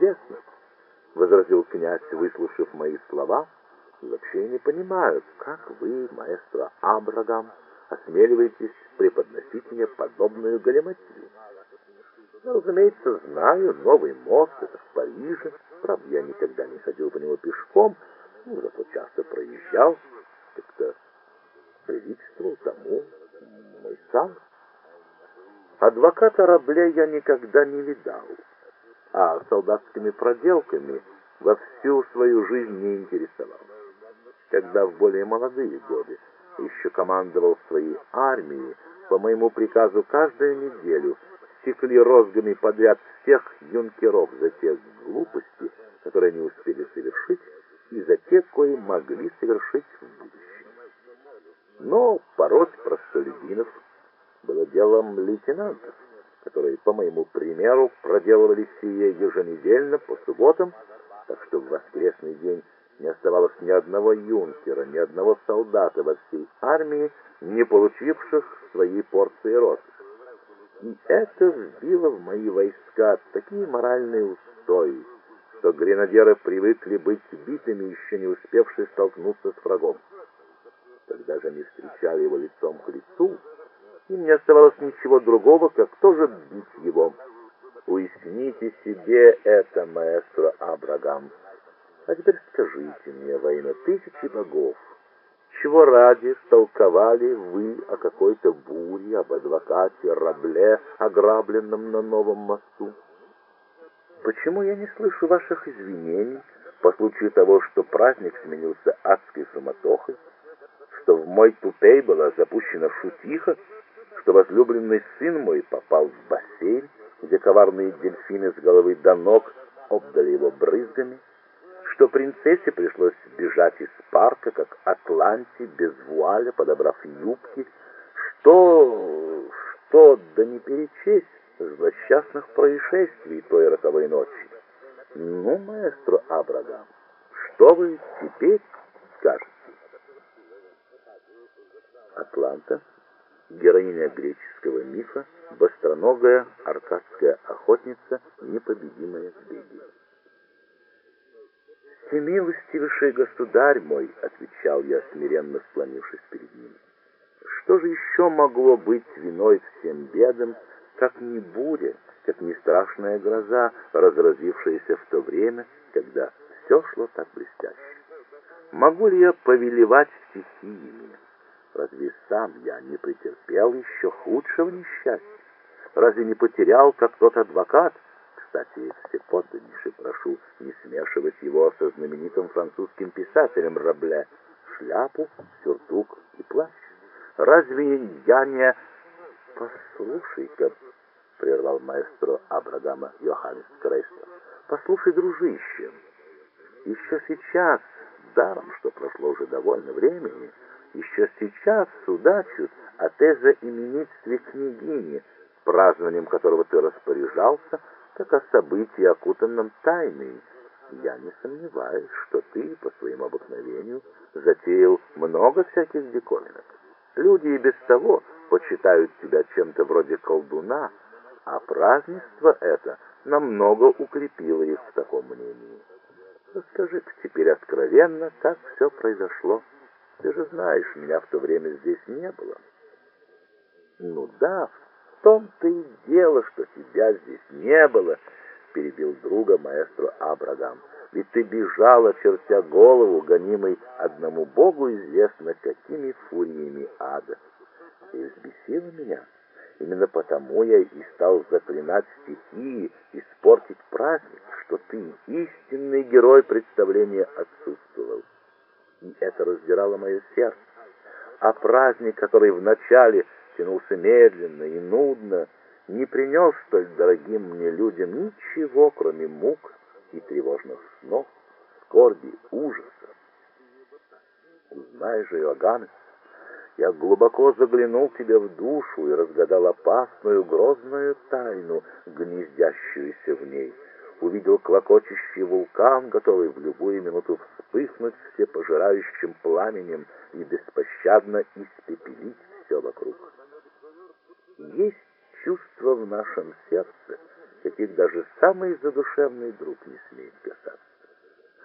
чудесно, — возразил князь, выслушав мои слова. И вообще я не понимаю, как вы, маэстро Абрагам, осмеливаетесь преподносить мне подобную галиматью. Ну, разумеется, знаю, новый мост — это в Париже. Правда, я никогда не ходил по нему пешком, ну, зато часто проезжал. Как-то приличествовал тому мой сан. Адвоката Рабле я никогда не видал, а солдатскими проделками во всю свою жизнь не интересовался. Когда в более молодые годы еще командовал своей армией, по моему приказу каждую неделю секли розгами подряд всех юнкеров за те глупости, которые они успели совершить, и за те, кои могли совершить в будущем. Но пороть простолюдинов было делом лейтенантов, которые, по моему примеру, проделывали сие еженедельно по субботам, так что в воскресный день не оставалось ни одного юнкера, ни одного солдата во всей армии, не получивших своей порции розыск. И это вбило в мои войска такие моральные устои, что гренадеры привыкли быть битыми, еще не успевшие столкнуться с врагом. Когда же они встречали его лицом к лицу, им не оставалось ничего другого, как тоже бить его. Уясните себе это, маэстро Абрагам. А теперь скажите мне во имя тысячи богов, чего ради столковали вы о какой-то буре, об адвокате Рабле, ограбленном на новом мосту? Почему я не слышу ваших извинений по случаю того, что праздник сменился адской суматохой, что в мой тупей была запущена шутиха, что возлюбленный сын мой попал в бассейн, где коварные дельфины с головы до ног обдали его брызгами, что принцессе пришлось бежать из парка, как Атланте, без вуаля, подобрав юбки, что, да не перечесть злосчастных происшествий той роковой ночи. Ну, маэстро Абрагам, что вы теперь скажете? Атланта, героиня греческого мифа, быстроногая аркадская охотница, непобедимая в беге. «Всемилостивейший государь мой», — отвечал я, смиренно склонившись перед ним, — «что же еще могло быть виной всем бедам, как не буря, как не страшная гроза, разразившаяся в то время, когда все шло так блестяще? Могу ли я повелевать стихиями? Разве сам я не претерпел еще худшего несчастья? Разве не потерял, как тот адвокат? Кстати, всеподданнейше прошу не смешивать его со знаменитым французским писателем Рабле, шляпу, сюртук и плащ. Разве я не...» «Послушай-ка», — прервал маэстро Абрагама Йоханнес Крейстер, — «послушай, дружище, еще сейчас, даром, что прошло уже довольно времени, еще сейчас судачат о тезоименитстве княгини, празднованием которого ты распоряжался, как о событии, окутанном тайной. Я не сомневаюсь, что ты, по своему обыкновению, затеял много всяких диковинок. Люди и без того почитают тебя чем-то вроде колдуна, а празднество это намного укрепило их в таком мнении. Расскажи-ка теперь откровенно, как все произошло. Ты же знаешь, меня в то время здесь не было». «Ну да, в том-то и дело, что тебя здесь не было», — перебил друга маэстро Абрагам. «Ведь ты бежал, очертя голову, гонимый одному Богу известно какими фуриями ада. Ты взбесила меня. Именно потому я и стал заклинать стихии, испортить праздник, что ты, истинный герой представления, отсутствовал. И это раздирало мое сердце. А праздник, который вначале тянулся медленно и нудно, не принес столь дорогим мне людям ничего, кроме мук и тревожных снов, скорби, ужаса. Знаешь же, Иоганнес, я глубоко заглянул тебе в душу и разгадал опасную, грозную тайну, гнездящуюся в ней. Увидел клокочущий вулкан, готовый в любую минуту вспыхнуть всепожирающим пламенем и беспощадно испепелить все вокруг. Есть чувство в нашем сердце, каких даже самый задушевный друг не смеет касаться.